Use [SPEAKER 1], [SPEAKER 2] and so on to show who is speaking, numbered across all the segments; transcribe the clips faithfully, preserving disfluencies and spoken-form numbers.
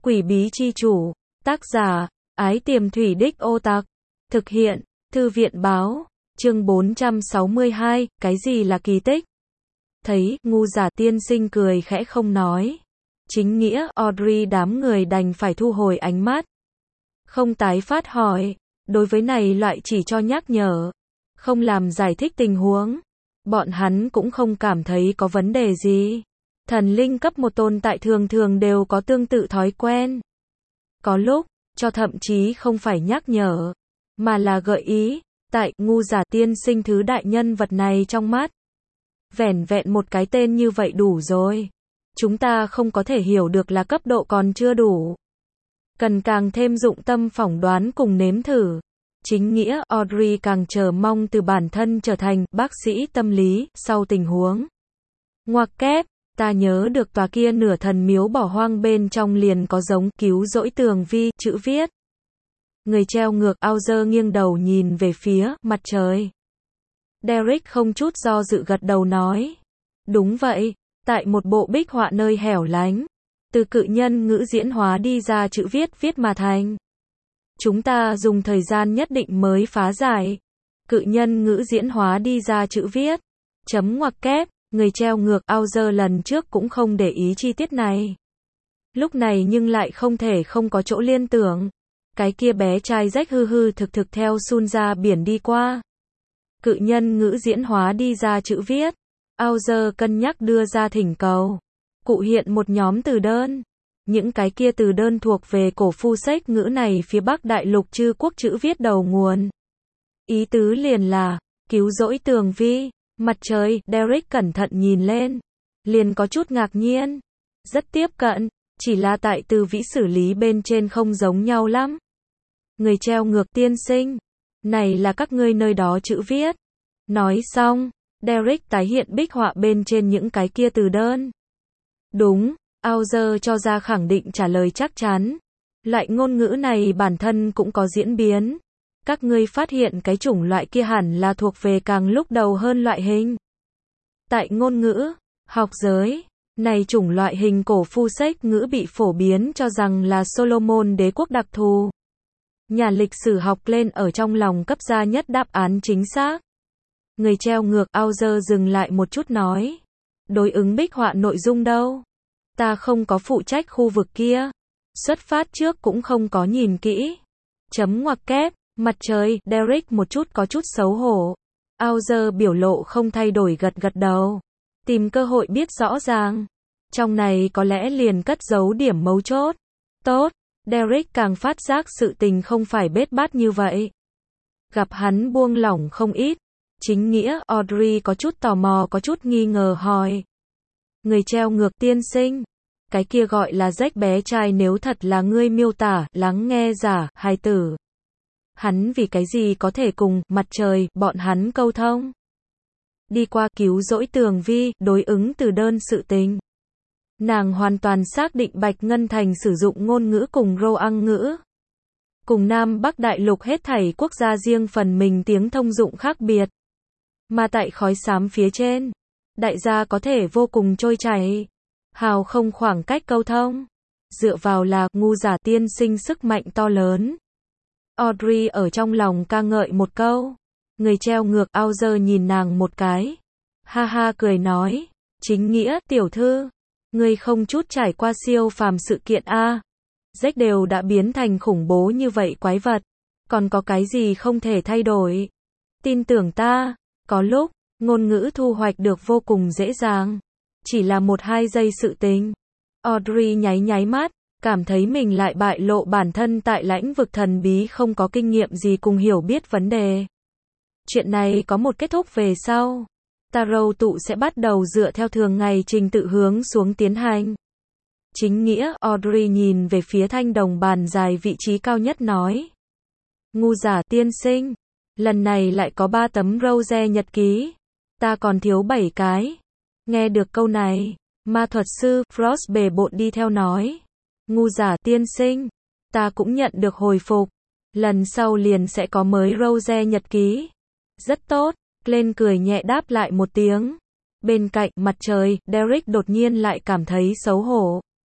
[SPEAKER 1] Quỷ bí chi chủ. Tác giả, Ái Tiềm Thủy Đích Ô Tặc. Thực hiện, Thư viện báo. Chương bốn trăm sáu mươi hai, cái gì là kỳ tích? Thấy, ngu giả tiên sinh cười khẽ không nói. Chính nghĩa, Audrey đám người đành phải thu hồi ánh mắt. Không tái phát hỏi. Đối với này loại chỉ cho nhắc nhở. Không làm giải thích tình huống. Bọn hắn cũng không cảm thấy có vấn đề gì. Thần linh cấp một tồn tại thường thường đều có tương tự thói quen. Có lúc, cho thậm chí không phải nhắc nhở, mà là gợi ý. Tại ngu giả tiên sinh thứ đại nhân vật này trong mắt. Vẻn vẹn một cái tên như vậy đủ rồi. Chúng ta không có thể hiểu được là cấp độ còn chưa đủ. Cần càng thêm dụng tâm phỏng đoán cùng nếm thử. Chính nghĩa, Audrey càng chờ mong từ bản thân trở thành bác sĩ tâm lý sau tình huống. Ngoặc kép, ta nhớ được tòa kia nửa thần miếu bỏ hoang bên trong liền có giống cứu rỗi tường vi chữ viết. Người treo ngược Auger nghiêng đầu nhìn về phía mặt trời. Derek không chút do dự gật đầu nói. Đúng vậy, tại một bộ bích họa nơi hẻo lánh. Từ cự nhân ngữ diễn hóa đi ra chữ viết viết mà thành. Chúng ta dùng thời gian nhất định mới phá giải. Cự nhân ngữ diễn hóa đi ra chữ viết. Chấm ngoặc kép, người treo ngược Auger lần trước cũng không để ý chi tiết này. Lúc này nhưng lại không thể không có chỗ liên tưởng. Cái kia bé trai rách hư hư thực thực theo Sun ra biển đi qua. Cự nhân ngữ diễn hóa đi ra chữ viết. Auger cân nhắc đưa ra thỉnh cầu. Cụ hiện một nhóm từ đơn. Những cái kia từ đơn thuộc về cổ phu sách ngữ này phía Bắc Đại Lục chư quốc chữ viết đầu nguồn. Ý tứ liền là, cứu rỗi tường vi, mặt trời, Derek cẩn thận nhìn lên. Liền có chút ngạc nhiên. Rất tiếp cận, chỉ là tại từ vĩ xử lý bên trên không giống nhau lắm. Người treo ngược tiên sinh. Này là các ngươi nơi đó chữ viết. Nói xong, Derek tái hiện bích họa bên trên những cái kia từ đơn. Đúng. Auger cho ra khẳng định trả lời chắc chắn. Loại ngôn ngữ này bản thân cũng có diễn biến. Các ngươi phát hiện cái chủng loại kia hẳn là thuộc về càng lúc đầu hơn loại hình. Tại ngôn ngữ, học giới, này chủng loại hình cổ phu sách ngữ bị phổ biến cho rằng là Solomon đế quốc đặc thù. Nhà lịch sử học lên ở trong lòng cấp ra nhất đáp án chính xác. Người treo ngược Auger dừng lại một chút nói. Đối ứng bích họa nội dung đâu? Ta không có phụ trách khu vực kia. Xuất phát trước cũng không có nhìn kỹ. Chấm ngoặc kép, mặt trời, Derek một chút có chút xấu hổ. Auger biểu lộ không thay đổi gật gật đầu. Tìm cơ hội biết rõ ràng. Trong này có lẽ liền cất giấu điểm mấu chốt. Tốt, Derek càng phát giác sự tình không phải bết bát như vậy. Gặp hắn buông lỏng không ít. Chính nghĩa, Audrey có chút tò mò có chút nghi ngờ hỏi. Người treo ngược tiên sinh. Cái kia gọi là rách bé trai nếu thật là ngươi miêu tả, lắng nghe giả, hài tử. Hắn vì cái gì có thể cùng, mặt trời, bọn hắn câu thông. Đi qua cứu rỗi tường vi, đối ứng từ đơn sự tình. Nàng hoàn toàn xác định Bạch Ngân Thành sử dụng ngôn ngữ cùng Roang ngữ. Cùng Nam Bắc Đại Lục hết thảy quốc gia riêng phần mình tiếng thông dụng khác biệt. Mà tại khói xám phía trên. Đại gia có thể vô cùng trôi chảy, hào không khoảng cách câu thông, dựa vào là ngu giả tiên sinh sức mạnh to lớn. Audrey ở trong lòng ca ngợi một câu. Người treo ngược Auger nhìn nàng một cái, ha ha cười nói, chính nghĩa tiểu thư, ngươi không chút trải qua siêu phàm sự kiện a, rách đều đã biến thành khủng bố như vậy quái vật, còn có cái gì không thể thay đổi? Tin tưởng ta, có lúc ngôn ngữ thu hoạch được vô cùng dễ dàng. Chỉ là một hai giây sự tình. Audrey nháy nháy mắt, cảm thấy mình lại bại lộ bản thân tại lãnh vực thần bí không có kinh nghiệm gì cùng hiểu biết vấn đề. Chuyện này có một kết thúc về sau. Tarot tụ sẽ bắt đầu dựa theo thường ngày trình tự hướng xuống tiến hành. Chính nghĩa, Audrey nhìn về phía thanh đồng bàn dài vị trí cao nhất nói. Ngu giả tiên sinh. Lần này lại có ba tấm rose nhật ký. Ta còn thiếu bảy cái. Nghe được câu này, ma thuật sư Frost bề bộn đi theo nói. Ngu giả tiên sinh, ta cũng nhận được hồi phục. Lần sau liền sẽ có mới rose nhật ký. Rất tốt, Glenn cười nhẹ đáp lại một tiếng. Bên cạnh mặt trời, Derek đột nhiên lại cảm thấy xấu hổ.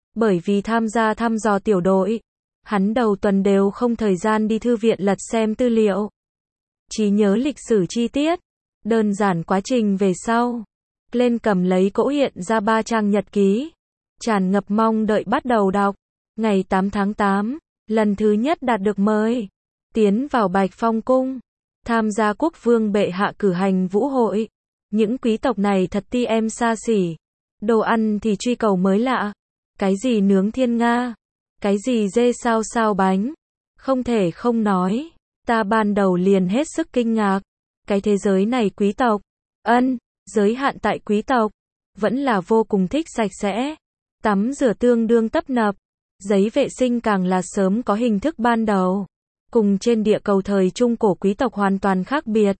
[SPEAKER 1] Bởi vì tham gia thăm dò tiểu đội, hắn đầu tuần đều không thời gian đi thư viện lật xem tư liệu. Trí nhớ lịch sử chi tiết, đơn giản quá trình về sau. Lên cầm lấy cỗ hiện ra ba trang nhật ký, tràn ngập mong đợi bắt đầu đọc. Ngày tám tháng tám, lần thứ nhất đạt được mời, tiến vào Bạch Phong cung, tham gia quốc vương bệ hạ cử hành vũ hội. Những quý tộc này thật ti em xa xỉ. Đồ ăn thì truy cầu mới lạ. Cái gì nướng thiên nga, cái gì dê sao sao bánh. Không thể không nói, ta ban đầu liền hết sức kinh ngạc. Cái thế giới này quý tộc, ân, giới hạn tại quý tộc, vẫn là vô cùng thích sạch sẽ. Tắm rửa tương đương tấp nập, giấy vệ sinh càng là sớm có hình thức ban đầu. Cùng trên địa cầu thời trung cổ quý tộc hoàn toàn khác biệt.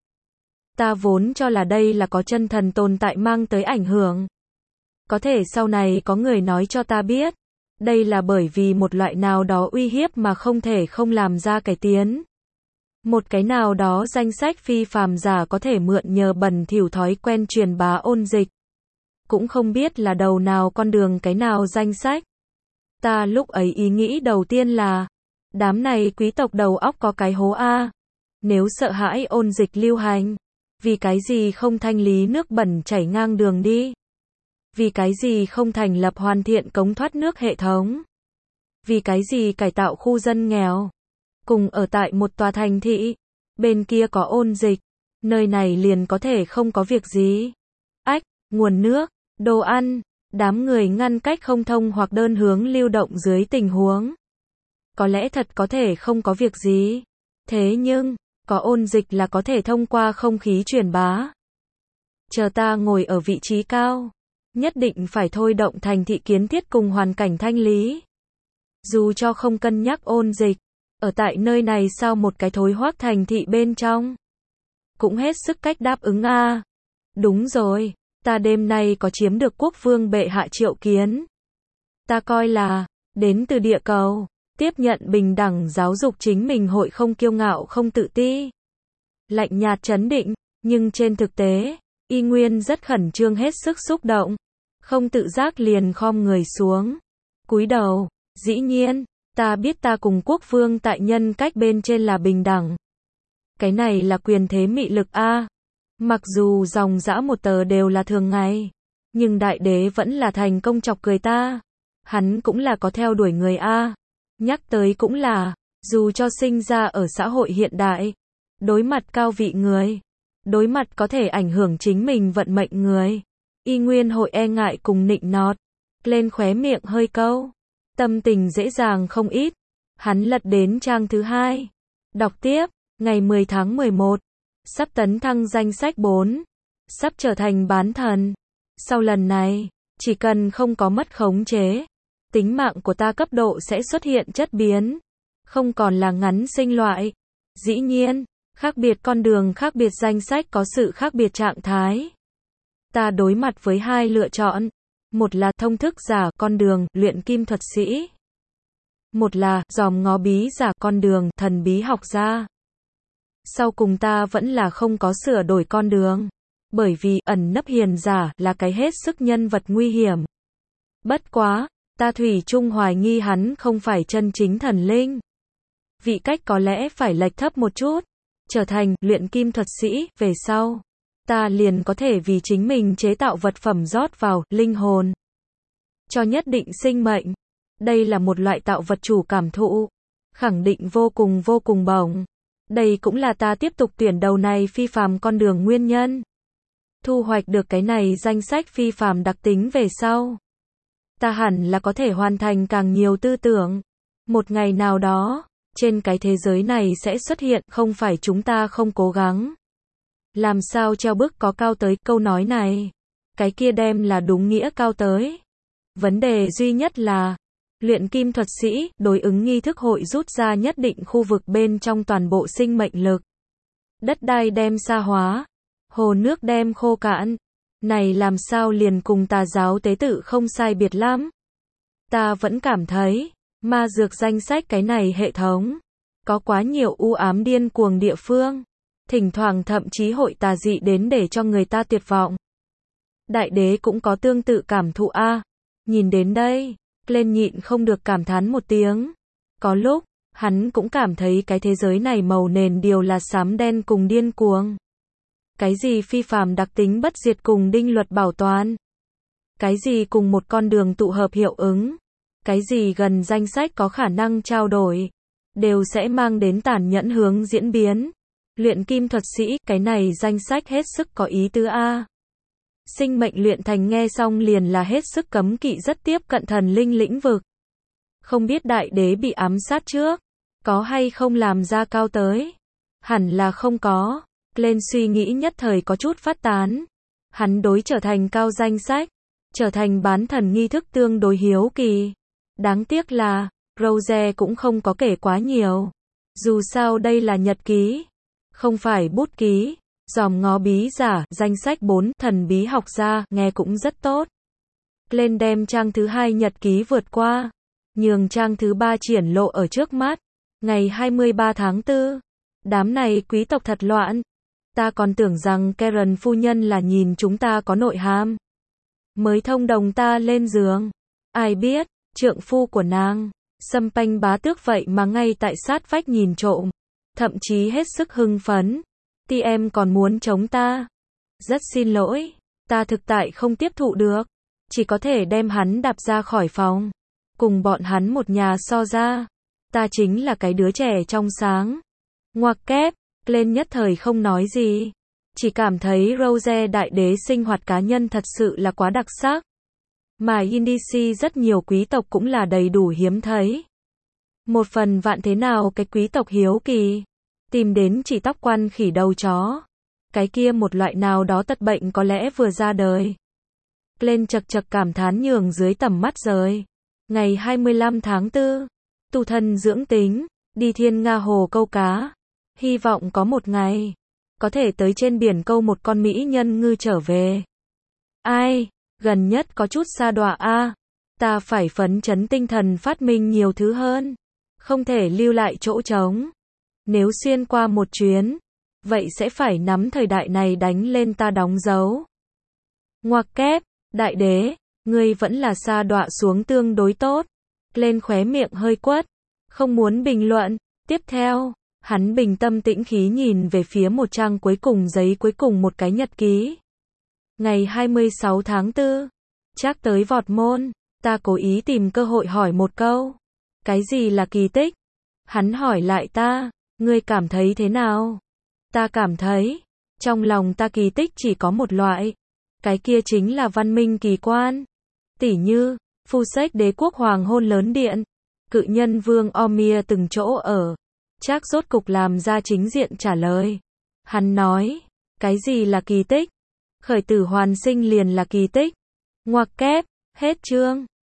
[SPEAKER 1] Ta vốn cho là đây là có chân thần tồn tại mang tới ảnh hưởng. Có thể sau này có người nói cho ta biết, đây là bởi vì một loại nào đó uy hiếp mà không thể không làm ra cải tiến. Một cái nào đó danh sách phi phàm giả có thể mượn nhờ bẩn thỉu thói quen truyền bá ôn dịch. Cũng không biết là đầu nào con đường cái nào danh sách. Ta lúc ấy ý nghĩ đầu tiên là, đám này quý tộc đầu óc có cái hố a. Nếu sợ hãi ôn dịch lưu hành, vì cái gì không thanh lý nước bẩn chảy ngang đường đi? Vì cái gì không thành lập hoàn thiện cống thoát nước hệ thống? Vì cái gì cải tạo khu dân nghèo? Cùng ở tại một tòa thành thị, bên kia có ôn dịch, nơi này liền có thể không có việc gì. Ách, nguồn nước, đồ ăn, đám người ngăn cách không thông hoặc đơn hướng lưu động dưới tình huống. Có lẽ thật có thể không có việc gì. Thế nhưng, có ôn dịch là có thể thông qua không khí truyền bá. Chờ ta ngồi ở vị trí cao, nhất định phải thôi động thành thị kiến thiết cùng hoàn cảnh thanh lý. Dù cho không cân nhắc ôn dịch, ở tại nơi này sau một cái thối hoác thành thị bên trong, cũng hết sức cách đáp ứng a. À. Đúng rồi, ta đêm nay có chiếm được quốc vương bệ hạ triệu kiến. Ta coi là, đến từ địa cầu, tiếp nhận bình đẳng giáo dục chính mình hội không kiêu ngạo không tự ti. Lạnh nhạt trấn định, nhưng trên thực tế, y nguyên rất khẩn trương hết sức xúc động. Không tự giác liền khom người xuống. Cúi đầu, dĩ nhiên, ta biết ta cùng quốc vương tại nhân cách bên trên là bình đẳng. Cái này là quyền thế mị lực a. Mặc dù dòng dã một tờ đều là thường ngày, nhưng đại đế vẫn là thành công chọc cười ta. Hắn cũng là có theo đuổi người a. Nhắc tới cũng là, dù cho sinh ra ở xã hội hiện đại, đối mặt cao vị người, đối mặt có thể ảnh hưởng chính mình vận mệnh người, y nguyên hội e ngại cùng nịnh nọt. Lên khóe miệng hơi câu, tâm tình dễ dàng không ít. Hắn lật đến trang thứ hai, đọc tiếp, ngày mười tháng mười một, sắp tấn thăng danh sách bốn, sắp trở thành bán thần. Sau lần này, chỉ cần không có mất khống chế, tính mạng của ta cấp độ sẽ xuất hiện chất biến, không còn là ngắn sinh loại. Dĩ nhiên, khác biệt con đường khác biệt danh sách có sự khác biệt trạng thái. Ta đối mặt với hai lựa chọn, một là thông thức giả con đường luyện kim thuật sĩ, một là dòm ngó bí giả con đường thần bí học gia. Sau cùng ta vẫn là không có sửa đổi con đường, bởi vì ẩn nấp hiền giả là cái hết sức nhân vật nguy hiểm. Bất quá, ta thủy chung hoài nghi hắn không phải chân chính thần linh. Vị cách có lẽ phải lệch thấp một chút, trở thành luyện kim thuật sĩ về sau, ta liền có thể vì chính mình chế tạo vật phẩm rót vào linh hồn cho nhất định sinh mệnh. Đây là một loại tạo vật chủ cảm thụ, khẳng định vô cùng vô cùng bổng. Đây cũng là ta tiếp tục tuyển đầu này phi phàm con đường nguyên nhân. Thu hoạch được cái này danh sách phi phàm đặc tính về sau, ta hẳn là có thể hoàn thành càng nhiều tư tưởng. Một ngày nào đó, trên cái thế giới này sẽ xuất hiện không phải chúng ta không cố gắng. Làm sao treo bức có cao tới câu nói này. Cái kia đem là đúng nghĩa cao tới. Vấn đề duy nhất là, luyện kim thuật sĩ đối ứng nghi thức hội rút ra nhất định khu vực bên trong toàn bộ sinh mệnh lực. Đất đai đem sa hóa, hồ nước đem khô cạn. Này làm sao liền cùng tà giáo tế tự không sai biệt lắm. Ta vẫn cảm thấy, ma dược danh sách cái này hệ thống, có quá nhiều u ám điên cuồng địa phương. Thỉnh thoảng thậm chí hội tà dị đến để cho người ta tuyệt vọng. Đại đế cũng có tương tự cảm thụ a. Nhìn đến đây, Lên nhịn không được cảm thán một tiếng. Có lúc, hắn cũng cảm thấy cái thế giới này màu nền đều là xám đen cùng điên cuồng. Cái gì phi phàm đặc tính bất diệt cùng định luật bảo toàn. Cái gì cùng một con đường tụ hợp hiệu ứng. Cái gì gần danh sách có khả năng trao đổi. Đều sẽ mang đến tàn nhẫn hướng diễn biến. Luyện kim thuật sĩ, cái này danh sách hết sức có ý tứ a. Sinh mệnh luyện thành nghe xong liền là hết sức cấm kỵ rất tiếp cận thần linh lĩnh vực. Không biết đại đế bị ám sát trước, có hay không làm ra cao tới? Hẳn là không có. Lên suy nghĩ nhất thời có chút phát tán. Hắn đối trở thành cao danh sách, trở thành bán thần nghi thức tương đối hiếu kỳ. Đáng tiếc là, Rose cũng không có kể quá nhiều. Dù sao đây là nhật ký, không phải bút ký. Dòm ngó bí giả, danh sách bốn, thần bí học gia, nghe cũng rất tốt. Lên đem trang thứ hai nhật ký vượt qua, nhường trang thứ ba triển lộ ở trước mắt. Ngày hai mươi ba tháng tư, đám này quý tộc thật loạn. Ta còn tưởng rằng Karen phu nhân là nhìn chúng ta có nội hàm, mới thông đồng ta lên giường. Ai biết, trượng phu của nàng, Xâm Panh bá tước vậy mà ngay tại sát vách nhìn trộm. Thậm chí hết sức hưng phấn. Ti em còn muốn chống ta. Rất xin lỗi, ta thực tại không tiếp thụ được. Chỉ có thể đem hắn đạp ra khỏi phòng. Cùng bọn hắn một nhà so ra. Ta chính là cái đứa trẻ trong sáng. Ngoặc kép, lên nhất thời không nói gì. Chỉ cảm thấy Rose đại đế sinh hoạt cá nhân thật sự là quá đặc sắc. Mà Indici rất nhiều quý tộc cũng là đầy đủ hiếm thấy. Một phần vạn thế nào cái quý tộc hiếu kỳ. Tìm đến chỉ tóc quan khỉ đầu chó. Cái kia một loại nào đó tật bệnh có lẽ vừa ra đời. Lên chật chật cảm thán nhường dưới tầm mắt rời. Ngày hai mươi lăm tháng tư, tu thân dưỡng tính, đi Thiên Nga hồ câu cá. Hy vọng có một ngày, có thể tới trên biển câu một con mỹ nhân ngư trở về. Ai, gần nhất có chút xa đọa a. Ta phải phấn chấn tinh thần phát minh nhiều thứ hơn. Không thể lưu lại chỗ trống. Nếu xuyên qua một chuyến, vậy sẽ phải nắm thời đại này đánh lên ta đóng dấu. Ngoặc kép, đại đế, ngươi vẫn là sa đọa xuống tương đối tốt. Lên khóe miệng hơi quất, không muốn bình luận. Tiếp theo, hắn bình tâm tĩnh khí nhìn về phía một trang cuối cùng giấy cuối cùng một cái nhật ký. Ngày hai mươi sáu tháng tư, chắc tới vọt môn, ta cố ý tìm cơ hội hỏi một câu. Cái gì là kỳ tích? Hắn hỏi lại ta. Ngươi cảm thấy thế nào? Ta cảm thấy, trong lòng ta kỳ tích chỉ có một loại. Cái kia chính là văn minh kỳ quan. Tỉ như, phu sách đế quốc hoàng hôn lớn điện. Cự nhân vương Omir từng chỗ ở. Chắc rốt cục làm ra chính diện trả lời. Hắn nói, cái gì là kỳ tích? Khởi tử hoàn sinh liền là kỳ tích. Ngoặc kép, hết chương.